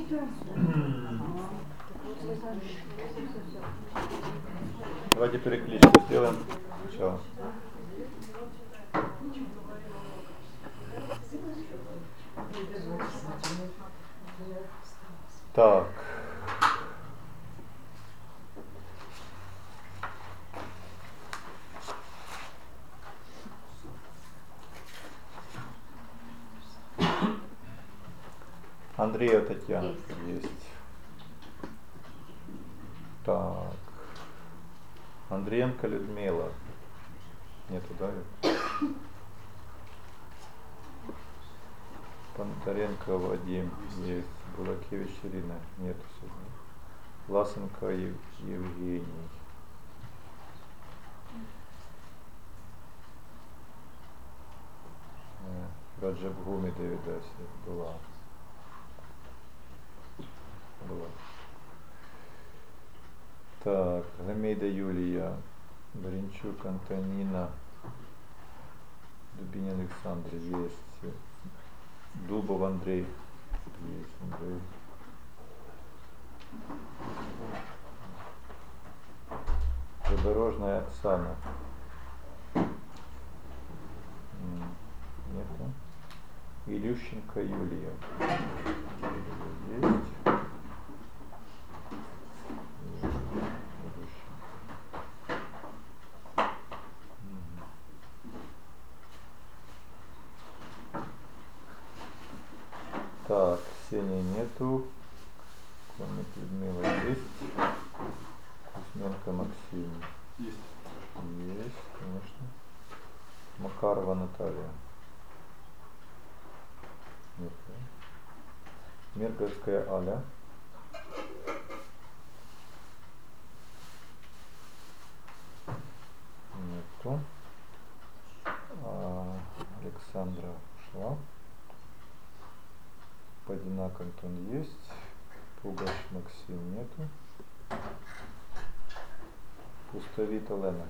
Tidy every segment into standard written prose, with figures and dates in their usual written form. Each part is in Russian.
Давайте перекличку сделаем сначала. Так. Андреева Татьяна есть. Так. Андриенко Людмила. Нету, да? Понтаренко Вадим есть. Булакевич Ирина. Нету сегодня. Власенко Евгений. Раджабгуми Девидаси была. Так, Гамейда Юлия, Баринчук Антонина, Дубинин Александр есть. Дубов Андрей есть. Андрей. Задорожная Оксана. Нету. Илющенко Юлия. Есть. Так, Ксении нету. Комик Людмила есть. Кузьменко Максим. Есть. Есть, конечно. Макарова Наталья. Нет. Мерковская Аля. Нету. Александра ушла. Подинак Антон есть. Пугаш Максим нету. Пустовит Олена.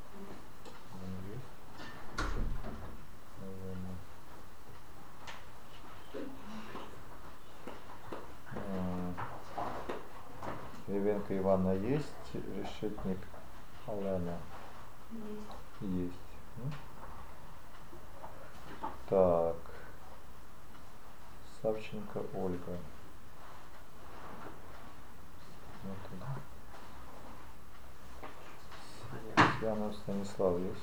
Ревенко Ивановна есть. Решетник Олена. Есть. Так. Савченко Ольга. Сьянов Станислав есть.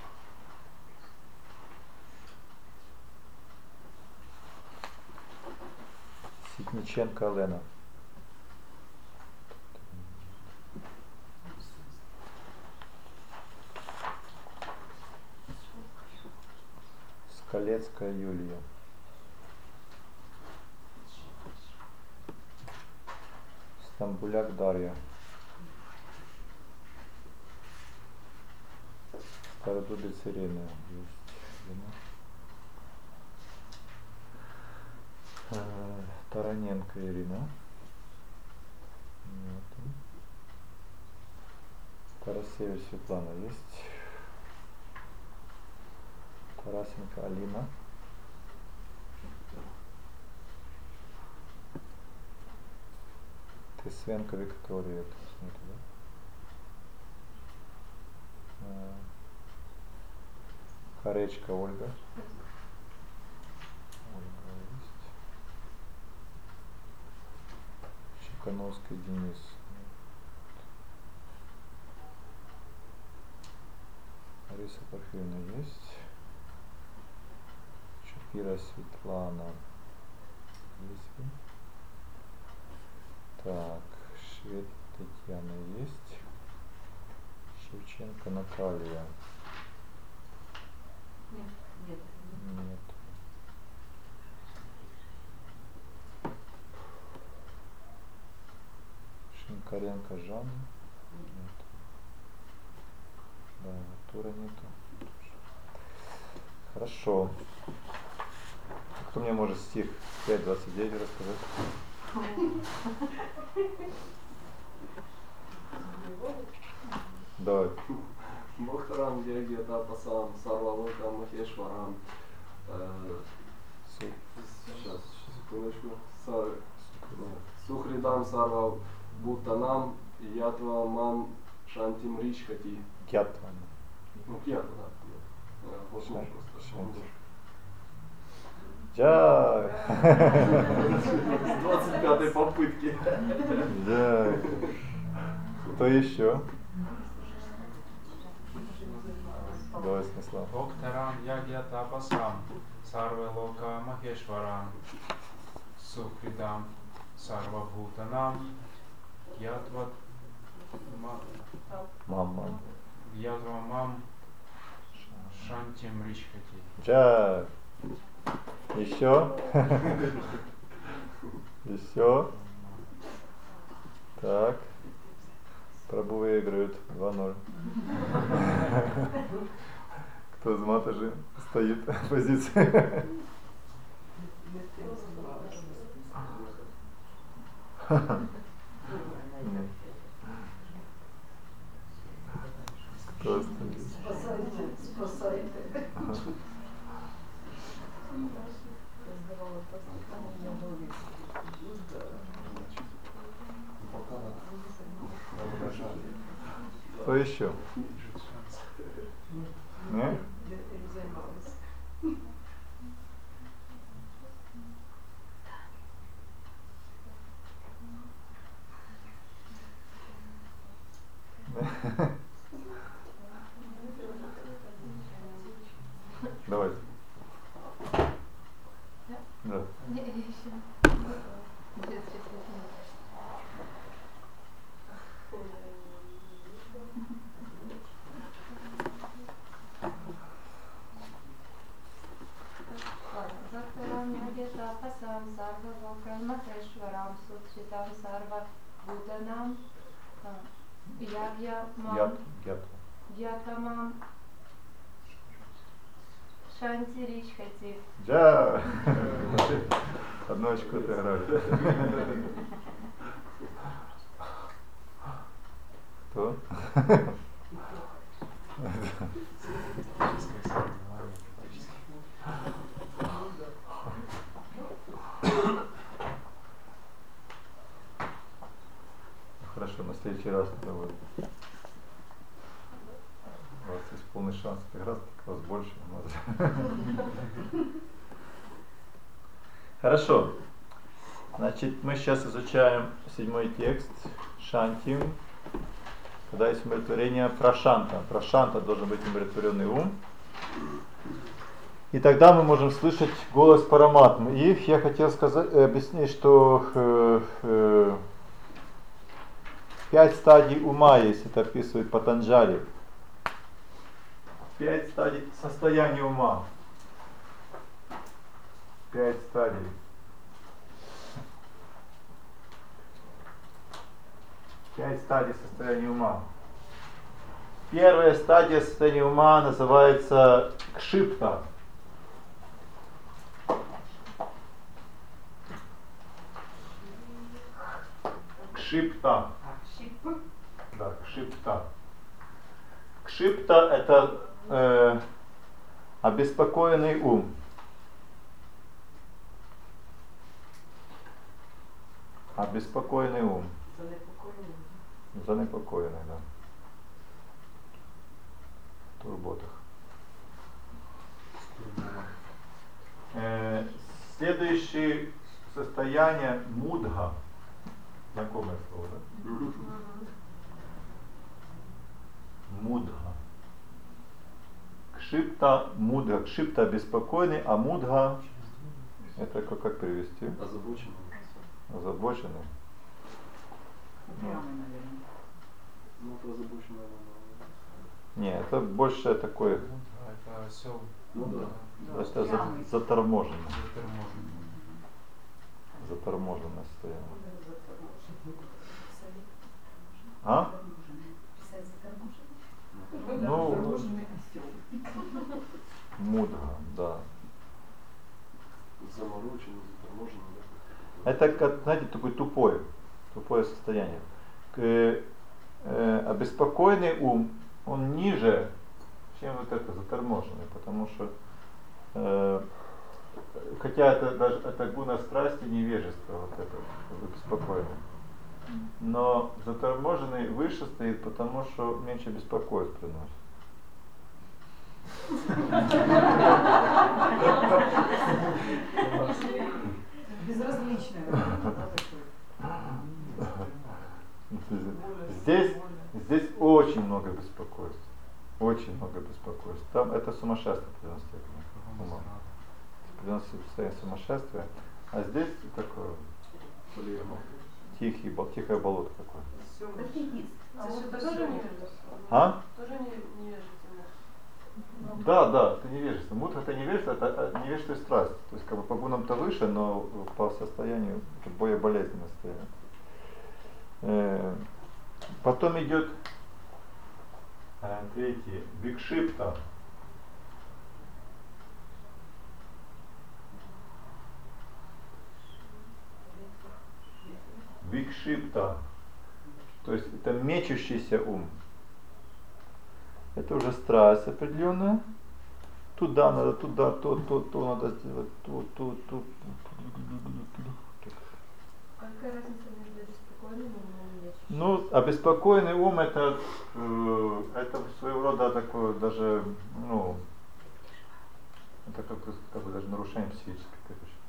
Ситниченко Олена. Скалецкая Юлия. Стамбуляк Дарья. Стародубец Ирина есть. Тараненко Ирина. Нет. Тарасевич Светлана есть. Тарасенко Алина. Тысвенко Виктория. Харечка Ольга. Ольга есть. Чекановский Денис. Лариса Порфирьевна есть. Шапира Светлана. Есть. Так, Швед Татьяна есть. Шевченко Наталья. Нет. Нет. Шинкаренко Жанна. Нет. Да, Тура нету. Хорошо. Кто мне может стих 5.29 рассказать? Давай. Мохарам Дягета Пасам Сарвалокам Махешварам. Сейчас, секундочку. Сухридам сарва бутанам ятва мам шантим ричкати. Ятван. Ну, ятва, да. Вот Шан- просто. шанти. Джай. С 25-й попытки. Джай. Кто еще? Давай, Станислав. Бхактарам ягья тапасам сарве лока махешварам сухридам сарвабхутанам ятва Мама. мам шантим ричхати. Джай. Еще? Еще? Так. Прабу выигрывает 2-0. Кто из матажи стоит в позиции? Кто стоит? Спасайте. Кто еще? Нет? Давай. Да. Бхактарам ягья тапасам сарва локам махешварам сукшитам сарва бутанам ягья мам ятамам шанти ричхати. Да. Одно очко отыграли. Кто? Хорошо, на следующий раз это вот. У вас есть полный шанс отыграть, как вас больше. Хорошо. Значит, мы сейчас изучаем 7 текст Шанти. Когда есть умиротворение прошанта. Прошанта должен быть умиротворенный ум. И тогда мы можем слышать голос Параматмы. И я хотел объяснить, что 5 стадий ума есть, это описывает Патанджали. 5 стадий состояния ума. 5 стадий. 5 стадий состояния ума. Первая стадия состояния ума называется кшипта. Кшипта. Да, кшипта. Кшипта это обеспокоенный ум. Обеспокоенный ум. Занепокоенный, да. В турботах. Следующее состояние мудха. Знакомое слово, да? Мудха. Кшипта, мудха. Кшипта обеспокоенный, а мудха это как перевести? Озабоченный. Озабоченный. Ну, это озабоченный. Не, это больше такое. Это осел. Ну да. Это заторможенное. Заторможенный. Заторможенное состояние. А? Ну, мудха, да. Замороченный, заторможенный. Да? Это, как, знаете, такое тупое состояние. Обеспокоенный ум, он ниже, чем вот это заторможенный, потому что хотя это даже это гуна страсти, невежество, вот это беспокойное. Но заторможенный выше стоит, потому что меньше беспокойств приносит. Безразличное. Здесь очень много беспокойств. Очень много беспокойств. Там это сумасшествие приносит ума. Приносит состояние сумасшествия. А здесь такое тихое болото такое. А? Тоже невежественно. Да, это невежество. Мудха это невежество, это невежество и страсть. То есть как бы по гунам-то выше, но по состоянию это более болезненное состояние. Потом идет третий, викшипта. Викшипта. То есть это мечущийся ум. Это уже страсть определенная. Туда надо, туда, то надо сделать, то. Какая разница между беспокойным умом и лечащим? Ну, обеспокоенный ум это своего рода такое даже, это как бы даже нарушение психической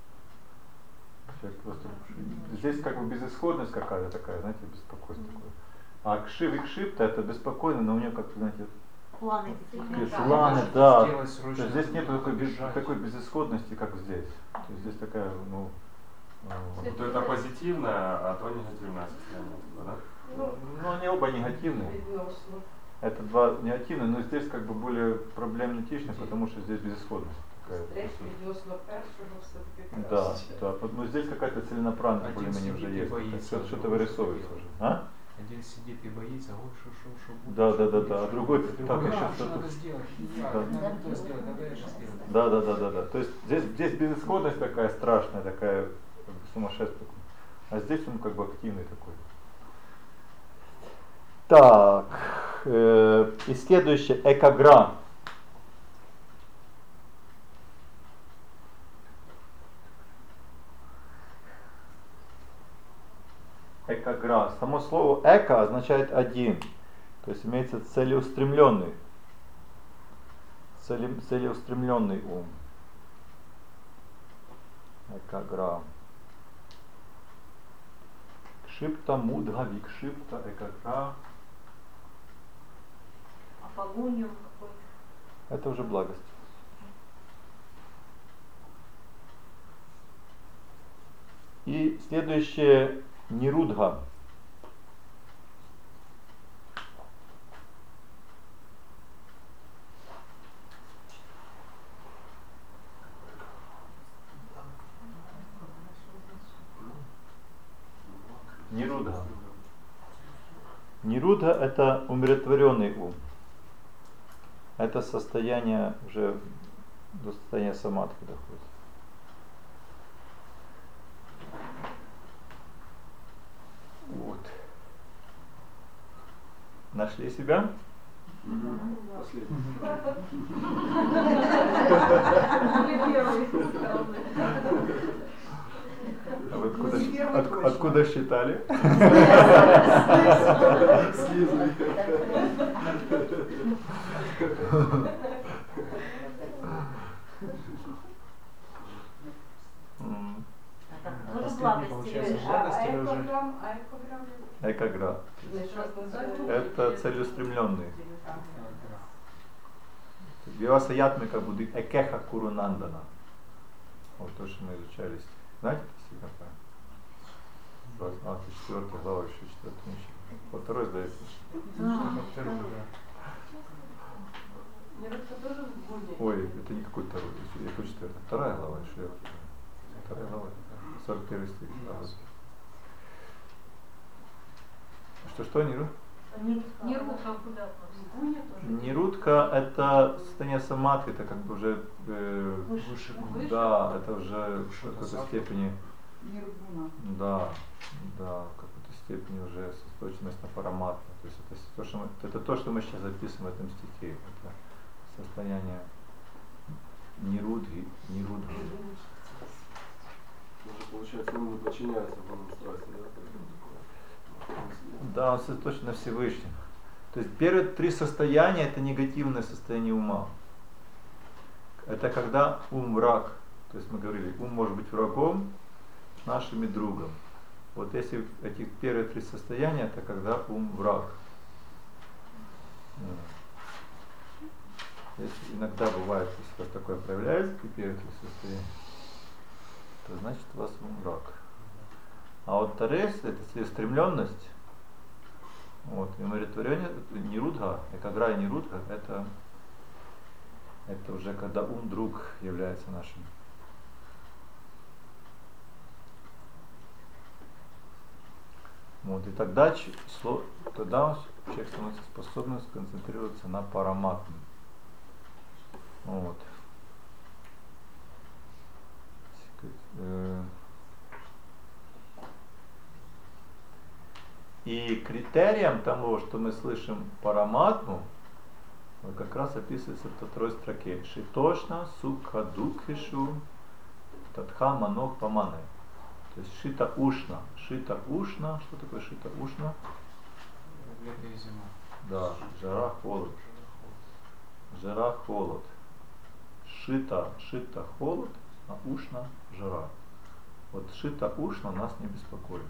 просто. Здесь как бы безысходность какая-то такая, знаете, беспокойство такое. А кшив-икшипта это беспокойно, но у нее как-то, знаете, Планы. планы, да. Сделать срочно, То есть здесь нет бежать. такой безысходности, как здесь. То есть здесь такая, То это позитивное, а то негативное состояние, да? ну они оба негативные. Это два негативных, но здесь как бы более проблематично, потому что здесь безысходность такая. Да. Но здесь какая-то целенаправленность более-менее уже есть. Что-то вырисовывается уже. А? Один сидит и боится, ой, что будет. Да. А другой так еще что надо что-то. сделать? Да. Надо сделать, надо это сделать. Да. То есть здесь безысходность такая страшная, такая сумасшествие. А здесь он как бы активный такой. Так, и следующее, экагра. Экагра. Само слово эко означает один. То есть имеется целеустремленный. Целеустремленный ум. Экагра. Кшипта, мудха, викшипта, экагра. А погоню какой? Это уже благость. И следующее нирудха. Нирудха. Нирудха это умиротворенный ум. Это состояние уже до состояния самадхи доходит. Вот. Нашли себя? Последний. А вы откуда считали? Снизу. Последний, получается, благость или уже? Экагра. Это целеустремленный. Вивасаятмика будет экеха курунандана. Вот то, что мы изучали. Знаете, стих какой? 24 глава, еще 4 нищий. Вот второй сдается. Ой, это не какой второй, я хочу 4. Вторая глава, еще я. Вторая глава, 41 стих. Что, Ниру? Нирудха куда относится? Нирудха это состояние самадхи, это как бы уже Выше гун. да, это уже в какой-то степени Ниргуна. да, в какой-то степени уже сосредоточенность на параматме. То есть это то, что мы сейчас записываем в этом стихе. Это состояние нирудги, нирудги. Даже получается, он не подчиняется волнам страсти, да? Да, он сосредоточен на Всевышнем. То есть первые три состояния это негативное состояние ума. Это когда ум враг. То есть мы говорили, ум может быть врагом нашим и другом. Вот если эти первые три состояния, это когда ум враг. Если иногда бывает, если у вас такое проявляется, эти первые три состояния, то значит у вас ум враг. А вот вторые, это целеустремленность, вот, и умиротворение, нирудга, экагра и нирудга, это уже когда ум друг является нашим. Вот, и тогда человек становится способным сконцентрироваться на параматме. Вот. И критерием того, что мы слышим параматму, вот как раз описывается во второй строке. Шитошна сукха дукхишу татха манох паманы. То есть шита ушна. Шита ушна. Что такое шита ушна? Лето и зима. Да, жара, холод. Жара, холод. Шита холод, а ушна жара. Вот шита ушна нас не беспокоит.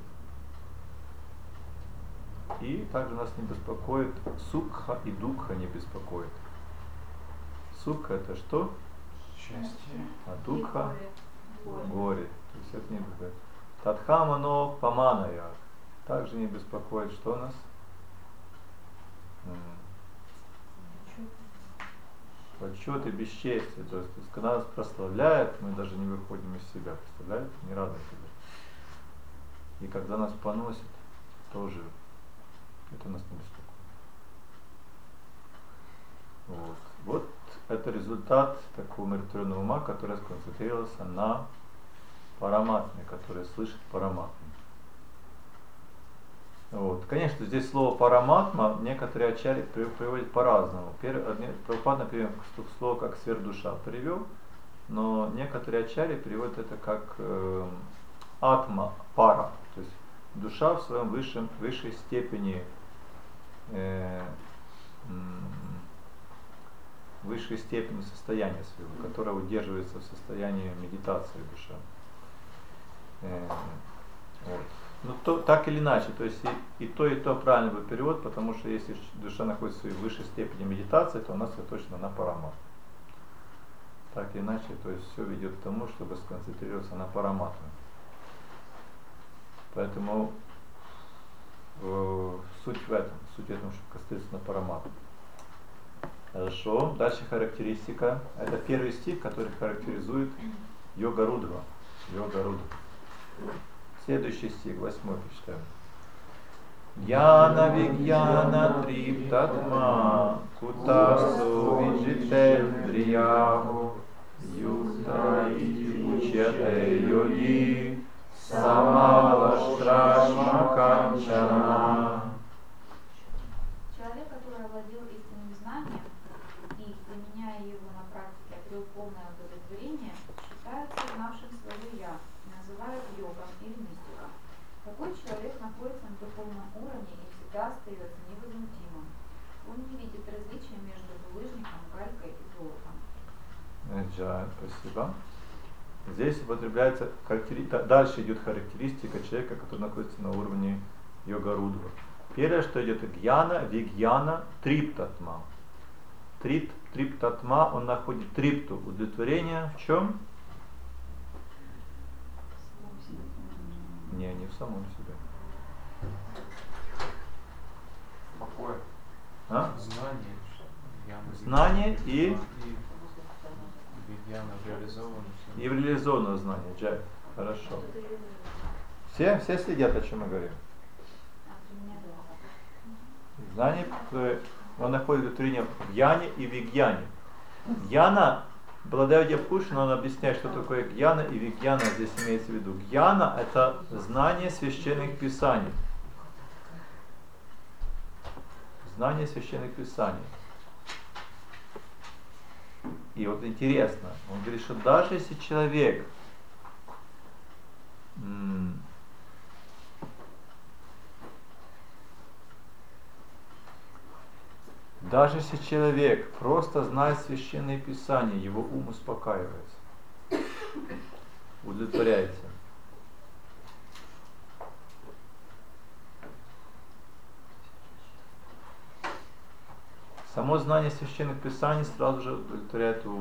И также нас не беспокоит сукха и дукха не беспокоит. Сукха это что? Счастье. А дукха горе. То есть это не беспокоит. Тадхамано паманая. Также не беспокоит, что нас? Почет и бесчестие. То есть, когда нас прославляют, мы даже не выходим из себя. Представляете? Не радует себя. И когда нас поносят, тоже это нас не беспокоит. Вот это результат такого умиротворенного ума, который сконцентрировался на параматме, который слышит параматму. Вот. Конечно, здесь слово параматма некоторые ачарьи приводят по-разному. Прабхупада, например, слово как сверхдуша перевел, но некоторые ачарьи переводят это как атма, пара, то есть душа в своем высшей степени состояния своего, которое удерживается в состоянии медитации душа. Вот. Ну, так или иначе, то есть и то правильный был перевод, потому что если душа находится в своей высшей степени медитации, то она точно на парамат. Так или иначе, то есть все ведет к тому, чтобы сконцентрироваться на параматме. Поэтому суть в этом, чтобы концентрироваться на параматме. Хорошо, дальше характеристика. Это первый стих, который характеризует йога-рудра. Следующий стих, 8 почитаем. Яна вигьяна триптатма кутасу виджитендрияху юкта ити учете йоги самалаштрашма канчана. Человек, который овладел истинным знанием и, применяя его на практике, обрел полное удовлетворение, считается знавшим свое «я», называют йогом или мистиком. Такой человек находится на духовном уровне и всегда остается невозмутимым. Он не видит различия между булыжником, галькой и золотом. Спасибо. Здесь употребляется дальше идет характеристика человека, который находится на уровне йога-рудра. Первое, что идет гьяна, вигьяна, триптатма. Триптатма, он находит трипту, удовлетворение в чем? Не в самом себе. Покой. А? Знание. Знание и Вигьяна реализовано. И в реализованное знание, Джай. Хорошо. Все следят, о чем мы говорим. Знание, которое он находит удовлетворение в Яне и Вигьяне. Гьяна, Баладея Пушин, он объясняет, что такое гьяна и вигьяна здесь имеется в виду. Гьяна – это знание священных писаний. Знание священных писаний. И вот интересно, он говорит, что даже если человек просто знает Священное Писание, его ум успокаивается, удовлетворяется. Само знание Священных Писаний сразу же удовлетворяет ум.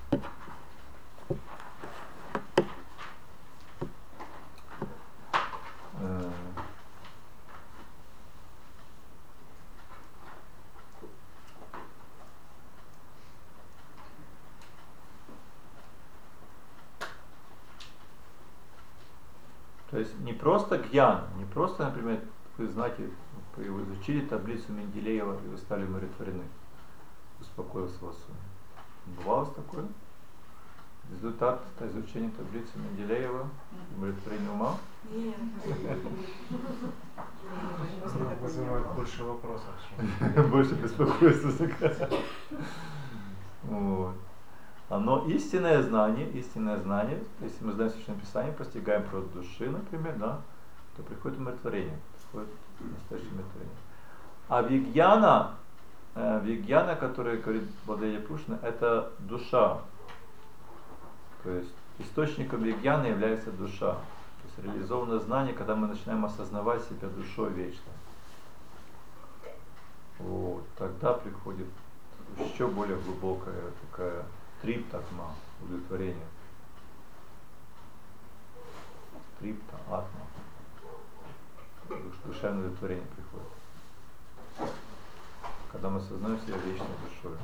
То есть не просто гьян, не просто, например, вы знаете, вы изучили таблицу Менделеева, и вы стали умиротворены, успокоился вас ум. Бывало такое? Результат изучения таблицы Менделеева, умиротворение ума? Нет. Вызывает больше вопросов, чем... Больше беспокойства. Вот. Оно истинное знание, если мы знаем Священное Писание, постигаем природу души, например, да, то приходит умиротворение, приходит настоящее умиротворение. А вигьяна, который говорит Владимир Пушкин, это душа. То есть источником вигьяна является душа. То есть реализованное знание, когда мы начинаем осознавать себя душой вечно. Вот. Тогда приходит еще более глубокая такая триптатма, удовлетворение. Трипта, атма. Душевное удовлетворение приходит. Когда мы осознаем себя вечной душой.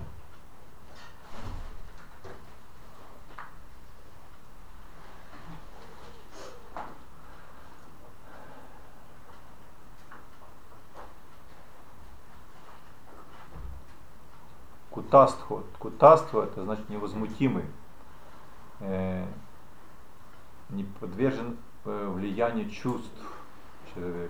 Кутаство это значит невозмутимый, не подвержен влиянию чувств человек,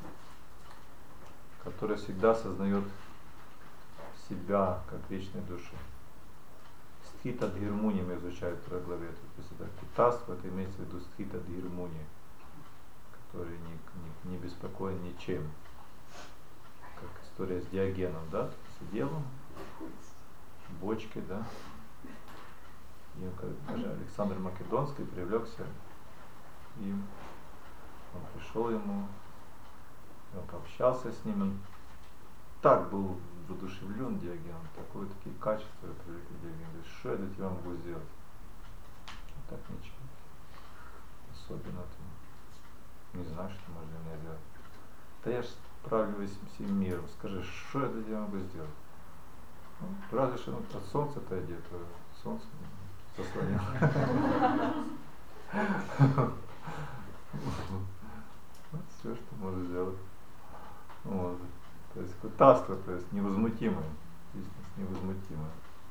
который всегда осознает себя как вечной душу. Стхита дхирмуни мы изучаем в второй главе. То есть это кутаство, это имеется в виду стхита дхирмуни, который не беспокоен ничем. Как история с Диогеном, да? Сидел он в бочке, да? И даже Александр Македонский привлекся им. Он пришел ему, он пообщался с ним, он так был воодушевлен Диоген, такие качества привлекли Диоген. Говорит, что я для тебя могу сделать? Так ничего. Особенно ты не знаешь, что можно для меня сделать. Да я же справлюсь всем миром. Скажи, что я для тебя могу сделать? Ну, разве что от солнца отойдет, а солнце заслонил. Вот все, что может сделать. Вот. То есть кутаство, то есть невозмутимое. Истинность невозмутимая.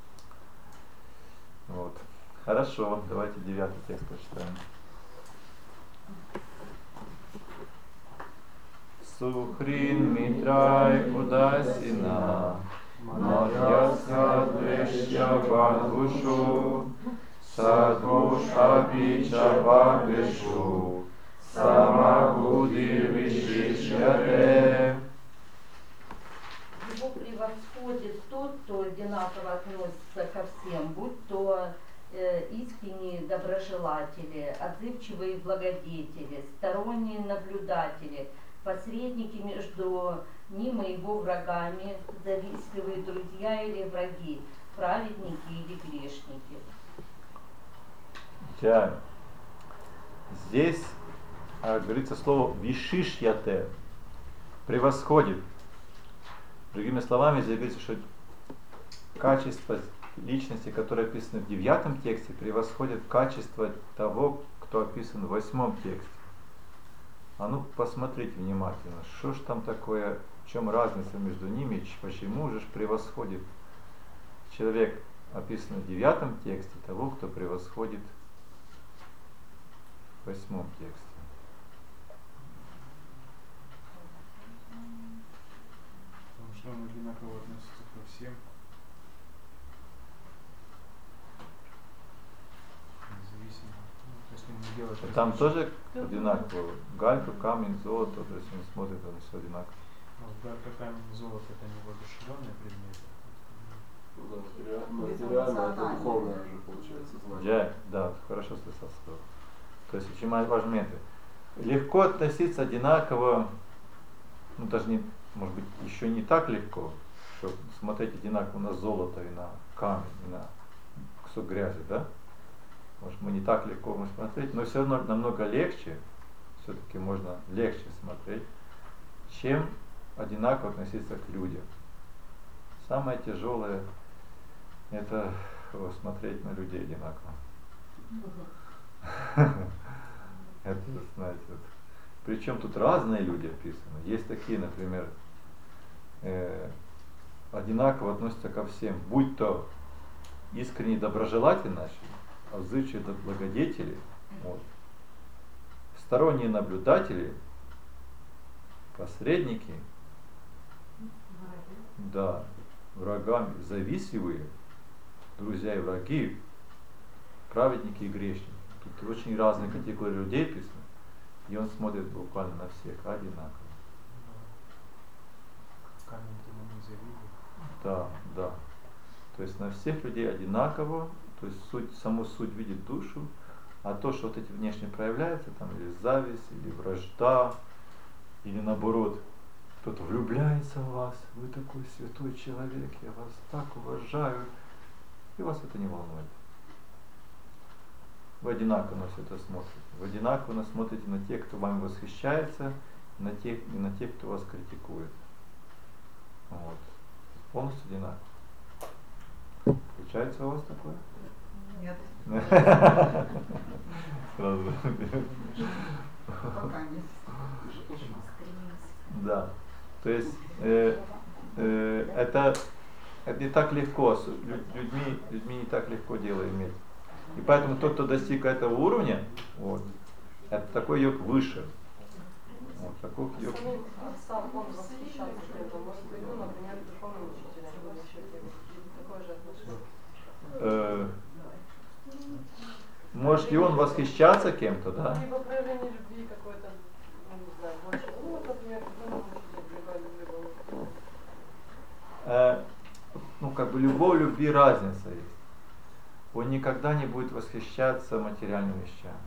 Вот. Хорошо, давайте 9 текст прочитаем. Сухрин Митрай Удасина Мадьясха Дреща Бангушу Садуша Бича Бангушу Самагуди Вишишьяте. Его превосходит тот, кто одинаково относится ко всем, будь то искренние доброжелатели, отзывчивые благодетели, сторонние наблюдатели, посредники между ним и его врагами, завистливые друзья или враги, праведники или грешники. Здесь говорится слово вишишьяте, превосходит. Другими словами, здесь говорится, что качество личности, которое описано в 9 тексте, превосходит качество того, кто описан в 8 тексте. А ну посмотрите внимательно, что ж там такое, в чем разница между ними, почему же превосходит человек, описанный в 9 тексте, того, кто превосходит в 8 тексте. Потому что он одинаково относится ко всем. это Там различие. тоже одинаково. Галька, камень, золото, то есть он смотрит, он все одинаково. Ну, галька, камень, золото это невоодушевленные предметы. Ну да, материально это духовное уже получается знание. Да, хорошо слышал слово. То есть очень важный момент. Легко относиться одинаково, ну даже не, может быть, еще не так легко, что смотреть одинаково на золото и на камень, и на кусок грязи, да? Может, мы не так легко можем смотреть, но все равно намного легче, все-таки можно легче смотреть, чем одинаково относиться к людям. Самое тяжелое — это смотреть на людей одинаково. Это, знаете, причем тут разные люди описаны. Есть такие, например, одинаково относятся ко всем, будь то искренне доброжелатели наши, отзывчивые благодетели, вот, сторонние наблюдатели, посредники, да, врагами, завистливые, друзья и враги, праведники и грешники. Тут очень разные категории людей описаны, и он смотрит буквально на всех одинаково. Камень ты ему не завидует. Да. То есть на всех людей одинаково, то есть саму суть видит душу, а то, что вот эти внешне проявляется, там или зависть, или вражда, или наоборот, кто-то влюбляется в вас, вы такой святой человек, я вас так уважаю, и вас это не волнует. Вы одинаково на все это смотрите. Вы одинаково смотрите на тех, кто вами восхищается, и на тех, кто вас критикует. Вот. Полностью одинаково. Получается у вас такое? Нет. Сразу. Пока нет. Да. То есть это не так легко, с людьми не так легко дело иметь. И поэтому тот, кто достиг этого уровня, вот, это такой йог выше. Вот, такой йог. Сам он восхищался кем-то, может быть, ну, например, духовным учителем, такое же отношение. Может и он восхищаться кем-то, да? Либо проявление любви какой-то, ну, не знаю, больше. Ну, вот, например, духовным учителем, Ну, как бы любой любви разница есть. Он никогда не будет восхищаться материальными вещами.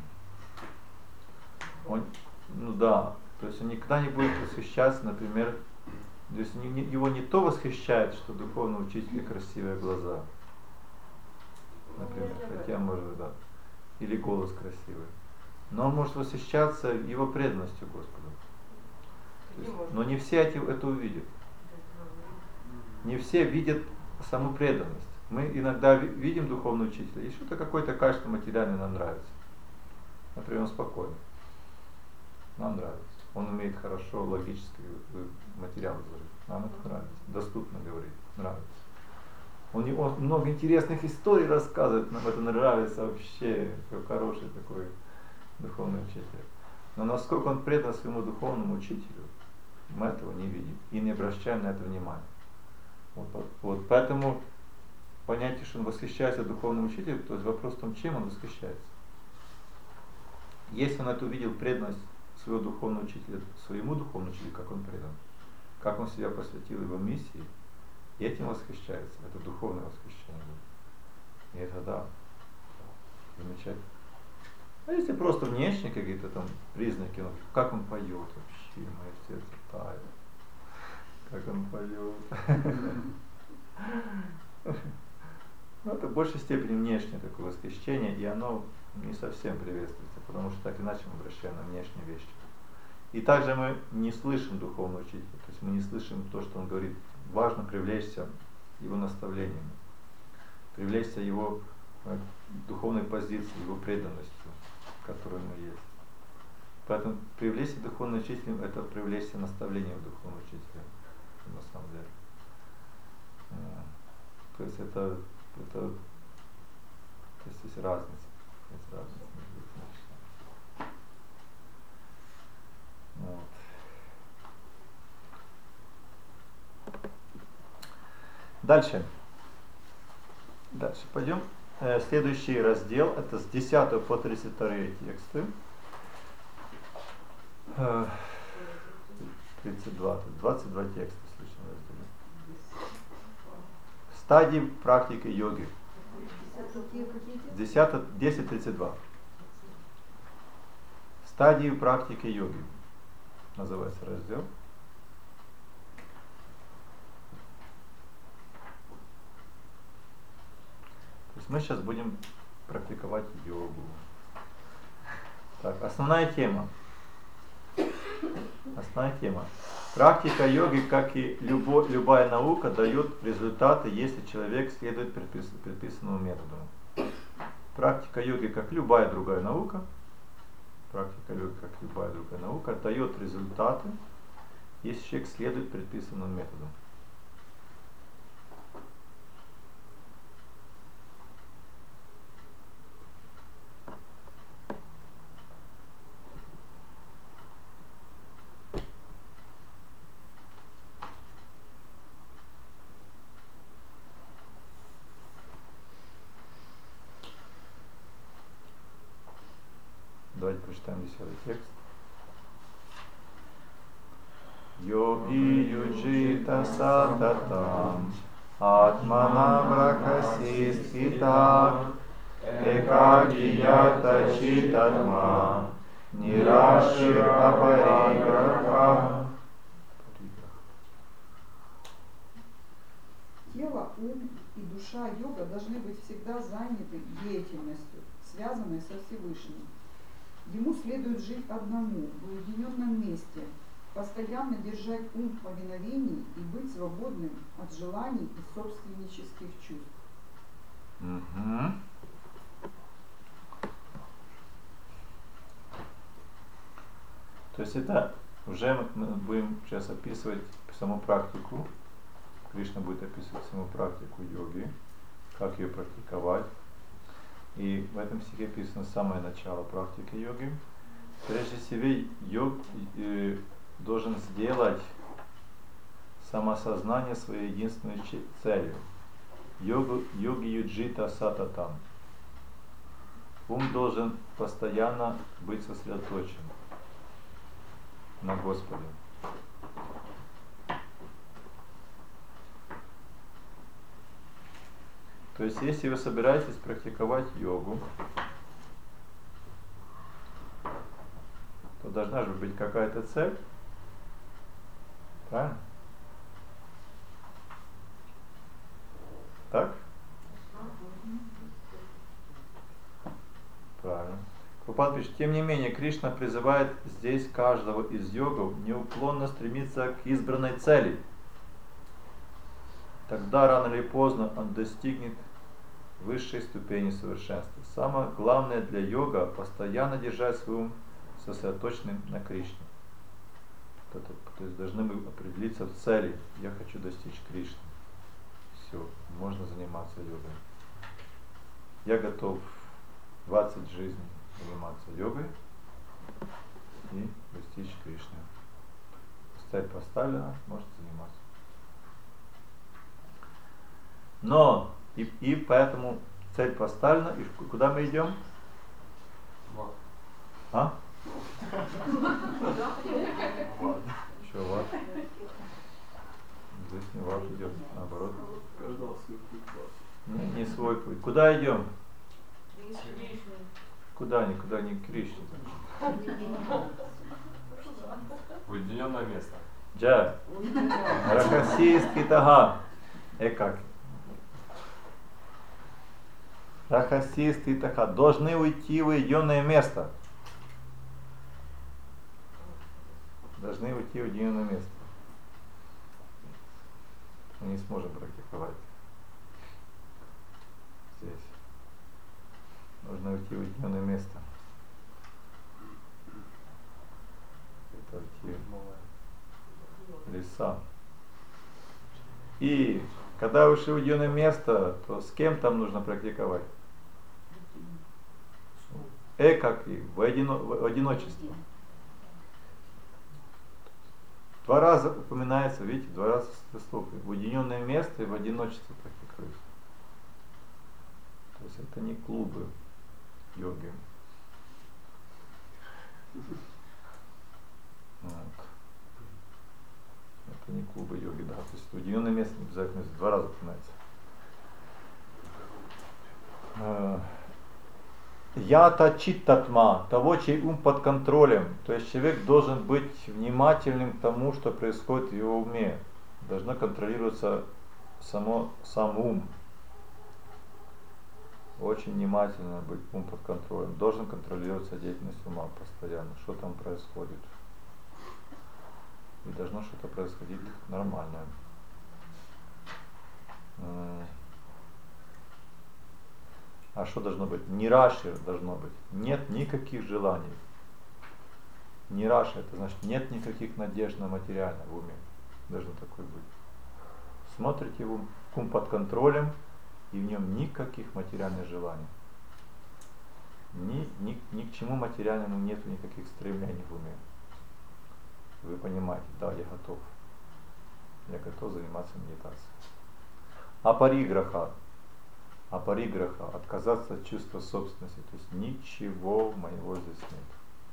Он, ну да, то есть он никогда не будет восхищаться, например, то есть его не то восхищает, что духовный учитель красивые глаза, например, хотя может, да, или голос красивый. Но он может восхищаться его преданностью Господу. То есть, но не все это увидят. Не все видят саму преданность. Мы иногда видим духовного учителя, и что-то какое-то качество материальное нам нравится. Например, он спокойный. Нам нравится. Он умеет хорошо логический материал изложить. Нам это нравится. Доступно говорить. Нравится. Он много интересных историй рассказывает, нам это нравится вообще. Какой хороший такой духовный учитель. Но насколько он предан своему духовному учителю, мы этого не видим и не обращаем на это внимания. Вот поэтому понятие, что он восхищается духовным учителем, то есть вопрос в том, чем он восхищается. Если он это увидел преданность своего духовного учителя, своему духовному учителю, как он предан, как он себя посвятил его миссии, и этим восхищается, это духовное восхищение. И это да, замечательно. А если просто внешние какие-то там признаки, ну, как он поет вообще, мое сердце тает, как он поет. Ну, это в большей степени внешнее такое восхищение, и оно не совсем приветствуется, потому что так иначе мы обращаем на внешние вещи. И также мы не слышим духовного учителя, то есть мы не слышим то, что он говорит. Важно привлечься его наставлениями, привлечься его духовной позицией, его преданностью, которой мы есть. Поэтому привлечься духовным учителем — это привлечься наставлением духовного учителя, на самом деле. То есть это то есть есть разница. Есть разница между этими. Вот. Дальше пойдем. следующий раздел, это с 10 по 32 тексты. 22 текста в следующем разделе. Стадии практики йоги. 10.32. Стадии практики йоги. Называется раздел. То есть мы сейчас будем практиковать йогу. Так, основная тема. Практика йоги, как и любая наука, дает результаты, если человек следует предписанному методу. Практика йоги, как любая другая наука, дает результаты, если человек следует предписанному методу. Давайте прочитаем 10 текст. Йоги юджита сататам атмана брахаси стхита экагията читатма нирашир апариграха. Тело, ум и душа йога должны быть всегда заняты деятельностью, связанной со Всевышним. Ему следует жить одному, в уединенном месте, постоянно держать ум в повиновении и быть свободным от желаний и собственнических чувств. То есть это уже мы будем сейчас описывать саму практику. Кришна будет описывать саму практику йоги, как ее практиковать. И в этом стихе описано самое начало практики йоги. Прежде всего, йог должен сделать самосознание своей единственной целью. Йоги юджита сататам. Ум должен постоянно быть сосредоточен на Господе. То есть, если вы собираетесь практиковать йогу, то должна же быть какая-то цель. Правильно? Так? Правильно. Прабхупада пишет, тем не менее, Кришна призывает здесь каждого из йогов неуклонно стремиться к избранной цели. Тогда рано или поздно он достигнет высшей ступени совершенства. Самое главное для йога — постоянно держать свой ум сосредоточенным на Кришне. То есть должны мы определиться в цели. Я хочу достичь Кришны. Все, можно заниматься йогой. Я готов 20 жизней заниматься йогой и достичь Кришны. Цель поставлена, можете заниматься. Но и поэтому цель поставлена, и куда мы идем? А? Что в ад? Здесь не в ад идет, наоборот. Не свой путь. Куда идем? Куда? Никуда не к Кришне. Уединенное место. Джа. Рахаси стхитага. Как? Рахаси стхитага. Должны уйти в уединенное место. Должны уйти в уединенное место. Мы не сможем практиковать здесь. Нужно уйти в уединенное место. Это уйти в леса. И когда ушли в уединенное место, то с кем там нужно практиковать? Как и в одиночестве. 2 раза упоминается, видите, 2 раза слов. В уединенное место и в одиночестве практикуется. То есть это не клубы йоги. Вот. Это не клубы йоги, да. То есть уединенное место не обязательно 2 раза упоминается. Ята читтатма, того, чей ум под контролем. То есть человек должен быть внимательным к тому, что происходит в его уме. Должно контролироваться сам ум. Очень внимательно быть ум под контролем. Должен контролироваться деятельность ума постоянно. Что там происходит. И должно что-то происходить нормальное. А что должно быть? Нираши должно быть. Нет никаких желаний. Нираши, это значит нет никаких надежд на материальное в уме. Должно такое быть. Смотрите ум под контролем, и в нем никаких материальных желаний. Ни к чему материальному нет никаких стремлений в уме. Вы понимаете, да, я готов. Я готов заниматься медитацией. Апариграха, отказаться от чувства собственности, то есть ничего моего здесь нет.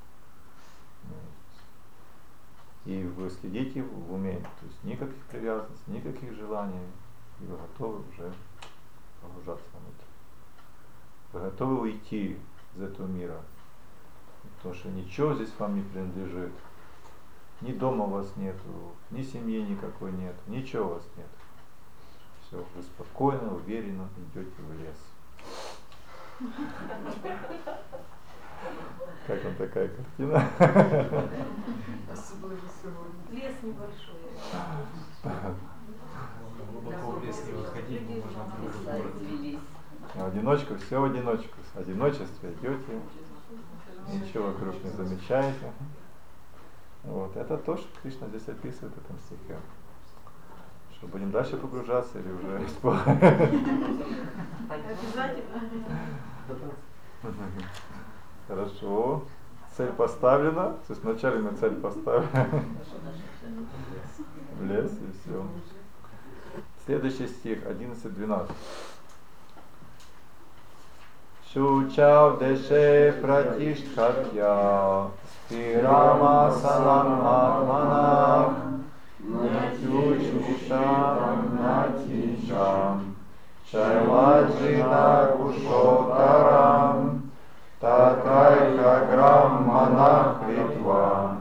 И вы следите в уме, то есть никаких привязанностей, никаких желаний, и вы готовы уже погружаться внутрь. Вы готовы уйти из этого мира, потому что ничего здесь вам не принадлежит. Ни дома у вас нету, ни семьи никакой нет, ничего у вас нет. Все, вы спокойно, уверенно идете в лес. Как вам такая картина? Лес небольшой. Глубоко в лес не выходить, можно в другой город. В одиночку, все в одиночку. В одиночестве идете, ничего вокруг не замечаете. Вот. Это то, что Кришна здесь описывает в этом стихе. Что будем дальше погружаться или уже Обязательно. Хорошо. Цель поставлена. То есть вначале мы цель поставили. В лес и все. Следующий стих, 11-12. Шучав деше пратиштхатья стирама санам атманах нитючушам натичам шайваджина кушотарам татайка грамманах витва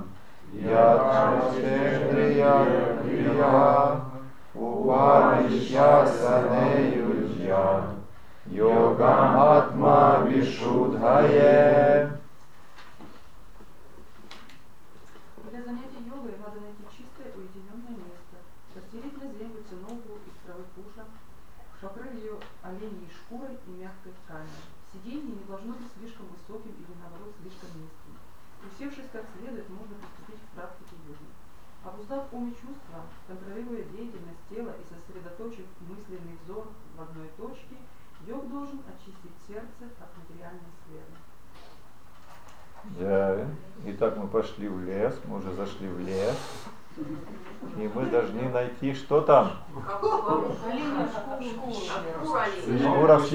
ядшештрия крия упавишьясанеюджья йогам атма вишудхае. Для занятий йогой надо найти чистое уединенное место, постелить на землю циновую из травы пуша, покрыть ее оленьей шкурой и мягкой тканью. Сиденье не должно быть слишком высоким или наоборот слишком низким. Усевшись как следует, можно приступить к практике йоги. Обуздав ум и чувства, контролируя деятельность тела и сосредоточив мысленный взор в одной точке, йог должен очистить сердце от материальной сферы. Да. Итак, мы пошли в лес, мы уже зашли в лес, и мы должны найти, что там? Оленью шкуру. Шкура